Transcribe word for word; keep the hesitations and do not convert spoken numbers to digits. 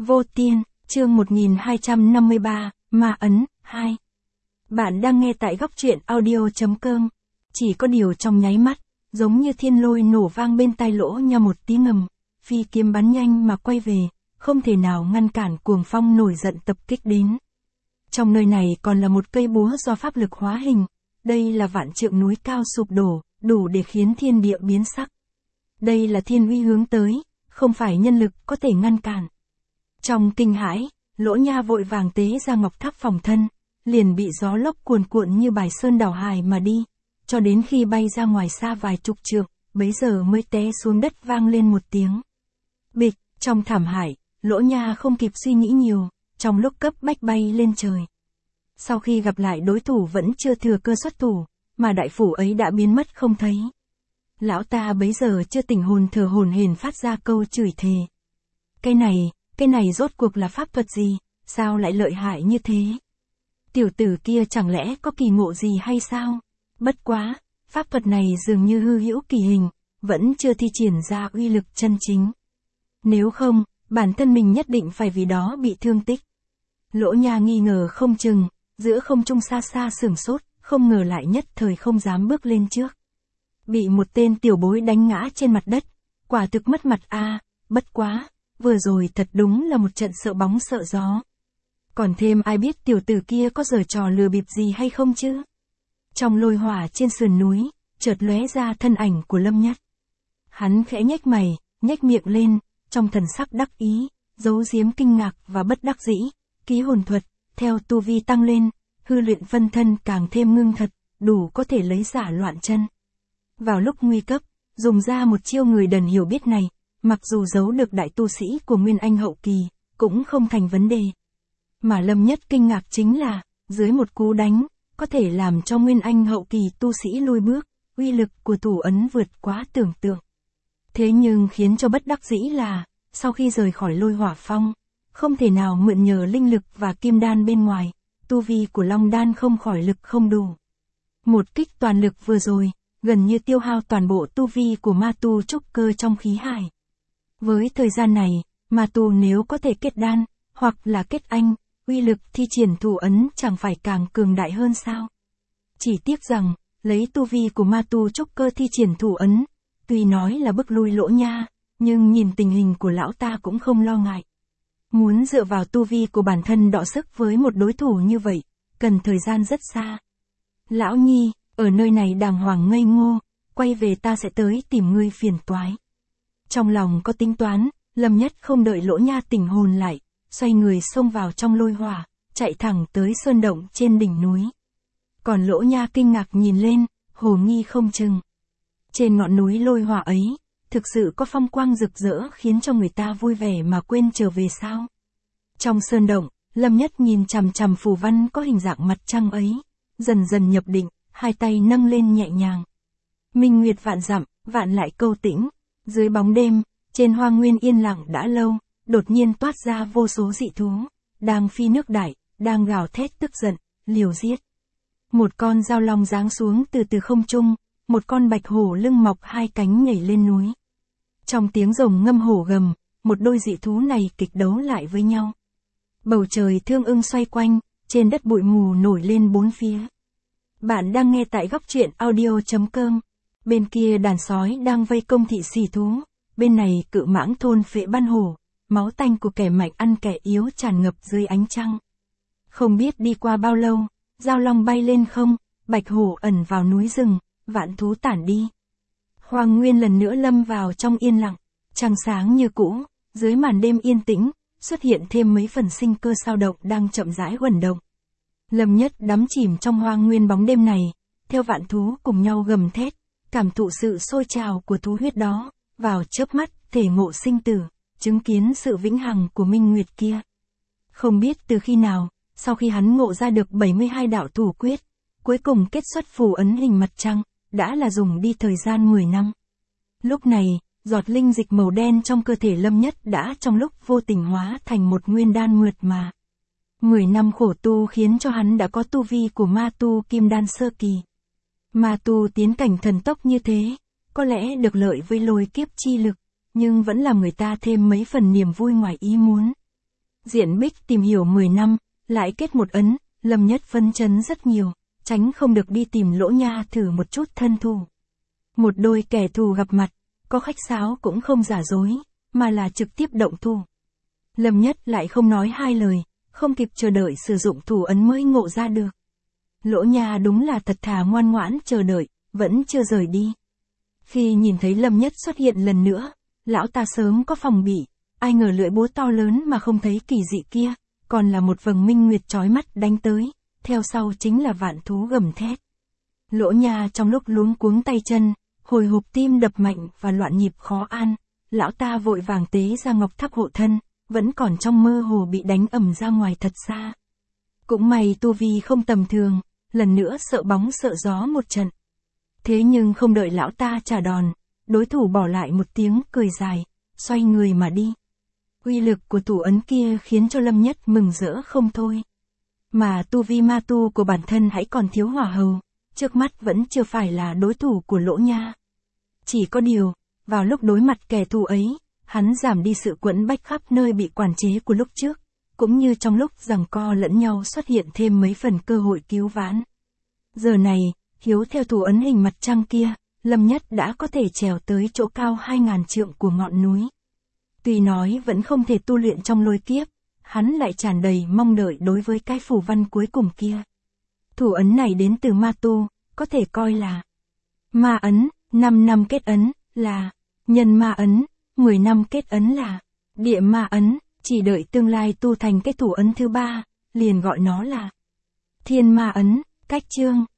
Vô Tiên, chương một nghìn hai trăm năm mươi ba, Ma Ấn, hai. Bạn đang nghe tại góc truyện audio.com. Chỉ có điều trong nháy mắt, giống như thiên lôi nổ vang bên tai Lỗ Nha một tiếng ngầm, phi kiếm bắn nhanh mà quay về, không thể nào ngăn cản cuồng phong nổi giận tập kích đến. Trong nơi này còn là một cây búa do pháp lực hóa hình, đây là vạn trượng núi cao sụp đổ, đủ để khiến thiên địa biến sắc. Đây là thiên uy hướng tới, không phải nhân lực có thể ngăn cản. Trong kinh hãi, Lỗ Nha vội vàng tế ra ngọc tháp phòng thân, liền bị gió lốc cuồn cuộn như bài sơn đảo hải mà đi, cho đến khi bay ra ngoài xa vài chục trượng, bấy giờ mới té xuống đất vang lên một tiếng. Bịch, trong thảm hải, Lỗ Nha không kịp suy nghĩ nhiều, trong lúc cấp bách bay lên trời. Sau khi gặp lại đối thủ vẫn chưa thừa cơ xuất thủ, mà đại phủ ấy đã biến mất không thấy. Lão ta bấy giờ chưa tỉnh hồn thở hổn hển phát ra câu chửi thề. Cái này, cái này rốt cuộc là pháp thuật gì, sao lại lợi hại như thế? Tiểu tử kia chẳng lẽ có kỳ ngộ gì hay sao? Bất quá, pháp thuật này dường như hư hữu kỳ hình, vẫn chưa thi triển ra uy lực chân chính. Nếu không, bản thân mình nhất định phải vì đó bị thương tích. Lỗ Nha nghi ngờ không chừng, giữa không trung xa xa sửng sốt, không ngờ lại nhất thời không dám bước lên trước. Bị một tên tiểu bối đánh ngã trên mặt đất, quả thực mất mặt a, à, bất quá, vừa rồi thật đúng là một trận sợ bóng sợ gió. Còn thêm ai biết tiểu tử kia có giở trò lừa bịp gì hay không chứ? Trong lôi hỏa trên sườn núi, chợt lóe ra thân ảnh của Lâm Nhất. Hắn khẽ nhếch mày, nhếch miệng lên, trong thần sắc đắc ý, giấu giếm kinh ngạc và bất đắc dĩ, ký hồn thuật, theo tu vi tăng lên, hư luyện phân thân càng thêm ngưng thật, đủ có thể lấy giả loạn chân. Vào lúc nguy cấp, dùng ra một chiêu người đần hiểu biết này, mặc dù giấu được đại tu sĩ của Nguyên Anh hậu kỳ, cũng không thành vấn đề. Mà Lâm Nhất kinh ngạc chính là, dưới một cú đánh, có thể làm cho Nguyên Anh hậu kỳ tu sĩ lùi bước, uy lực của thủ ấn vượt quá tưởng tượng. Thế nhưng khiến cho bất đắc dĩ là, sau khi rời khỏi lôi hỏa phong, không thể nào mượn nhờ linh lực và kim đan bên ngoài, tu vi của Long đan không khỏi lực không đủ. Một kích toàn lực vừa rồi, gần như tiêu hao toàn bộ tu vi của ma tu trúc cơ trong khí hải. Với thời gian này, ma tu nếu có thể kết đan, hoặc là kết anh, uy lực thi triển thủ ấn chẳng phải càng cường đại hơn sao? Chỉ tiếc rằng, lấy tu vi của ma tu trúc cơ thi triển thủ ấn, tuy nói là bức lui Lỗ Nha, nhưng nhìn tình hình của lão ta cũng không lo ngại. Muốn dựa vào tu vi của bản thân đọ sức với một đối thủ như vậy, cần thời gian rất xa. Lão Nhi, ở nơi này đàng hoàng ngây ngô, quay về ta sẽ tới tìm ngươi phiền toái. Trong lòng có tính toán, Lâm Nhất không đợi Lỗ Nha tỉnh hồn lại, xoay người xông vào trong lôi hỏa, chạy thẳng tới sơn động trên đỉnh núi. Còn Lỗ Nha kinh ngạc nhìn lên, hồ nghi không chừng. Trên ngọn núi lôi hỏa ấy, thực sự có phong quang rực rỡ khiến cho người ta vui vẻ mà quên trở về sao? Trong sơn động, Lâm Nhất nhìn chằm chằm phù văn có hình dạng mặt trăng ấy, dần dần nhập định, hai tay nâng lên nhẹ nhàng. Minh nguyệt vạn dặm, vạn lại câu tĩnh, dưới bóng đêm, trên hoang nguyên yên lặng đã lâu, đột nhiên toát ra vô số dị thú, đang phi nước đại, đang gào thét tức giận, liều giết. Một con dao long giáng xuống từ từ không trung, một con bạch hổ lưng mọc hai cánh nhảy lên núi. Trong tiếng rồng ngâm hổ gầm, một đôi dị thú này kịch đấu lại với nhau. Bầu trời thương ưng xoay quanh, trên đất bụi mù nổi lên bốn phía. Bạn đang nghe tại góc truyện audio.com. Bên kia đàn sói đang vây công thị xì thú, bên này cự mãng thôn phệ ban hổ, máu tanh của kẻ mạnh ăn kẻ yếu tràn ngập dưới ánh trăng. Không biết đi qua bao lâu, dao long bay lên không, bạch hổ ẩn vào núi rừng, vạn thú tản đi. Hoang nguyên lần nữa lâm vào trong yên lặng, trăng sáng như cũ, dưới màn đêm yên tĩnh, xuất hiện thêm mấy phần sinh cơ sao động đang chậm rãi huẩn động. Lâm Nhất đắm chìm trong hoang nguyên bóng đêm này, theo vạn thú cùng nhau gầm thét, cảm thụ sự sôi trào của thú huyết đó, vào chớp mắt, thể ngộ sinh tử, chứng kiến sự vĩnh hằng của minh nguyệt kia. Không biết từ khi nào, sau khi hắn ngộ ra được bảy mươi hai đạo thủ quyết, cuối cùng kết xuất phù ấn hình mặt trăng, đã là dùng đi thời gian mười năm. Lúc này, giọt linh dịch màu đen trong cơ thể Lâm Nhất đã trong lúc vô tình hóa thành một nguyên đan mượt mà. mười năm khổ tu khiến cho hắn đã có tu vi của ma tu kim đan sơ kỳ. Ma tu tiến cảnh thần tốc như thế, có lẽ được lợi với lôi kiếp chi lực, nhưng vẫn làm người ta thêm mấy phần niềm vui ngoài ý muốn. Diện Bích tìm hiểu mười năm, lại kết một ấn, Lâm Nhất phấn chấn rất nhiều, tránh không được đi tìm Lỗ Nha thử một chút thân thù. Một đôi kẻ thù gặp mặt, có khách sáo cũng không giả dối, mà là trực tiếp động thủ. Lâm Nhất lại không nói hai lời, không kịp chờ đợi sử dụng thủ ấn mới ngộ ra được. Lỗ Nha đúng là thật thà ngoan ngoãn chờ đợi, vẫn chưa rời đi. Khi nhìn thấy Lâm Nhất xuất hiện lần nữa, lão ta sớm có phòng bị, ai ngờ lưỡi búa to lớn mà không thấy kỳ dị kia, còn là một vầng minh nguyệt chói mắt đánh tới, theo sau chính là vạn thú gầm thét. Lỗ Nha trong lúc luống cuống tay chân, hồi hộp tim đập mạnh và loạn nhịp khó an, lão ta vội vàng tế ra ngọc tháp hộ thân, vẫn còn trong mơ hồ bị đánh ầm ra ngoài thật xa. Cũng may tu vi không tầm thường, lần nữa sợ bóng sợ gió một trận. Thế nhưng không đợi lão ta trả đòn, đối thủ bỏ lại một tiếng cười dài, xoay người mà đi. Uy lực của thủ ấn kia khiến cho Lâm Nhất mừng rỡ không thôi. Mà tu vi ma tu của bản thân hãy còn thiếu hỏa hầu, trước mắt vẫn chưa phải là đối thủ của Lỗ Nha. Chỉ có điều, vào lúc đối mặt kẻ thù ấy, hắn giảm đi sự quẫn bách khắp nơi bị quản chế của lúc trước, cũng như trong lúc giằng co lẫn nhau xuất hiện thêm mấy phần cơ hội cứu vãn. Giờ này, hiếu theo thủ ấn hình mặt trăng kia, Lâm Nhất đã có thể trèo tới chỗ cao hai ngàn trượng của ngọn núi. Tuy nói vẫn không thể tu luyện trong lôi kiếp, hắn lại tràn đầy mong đợi đối với cái phù văn cuối cùng kia. Thủ ấn này đến từ ma tu, có thể coi là ma ấn, năm năm kết ấn, là nhân ma ấn, mười năm kết ấn là địa ma ấn, chỉ đợi tương lai tu thành cái thủ ấn thứ ba, liền gọi nó là thiên ma ấn, cách chương.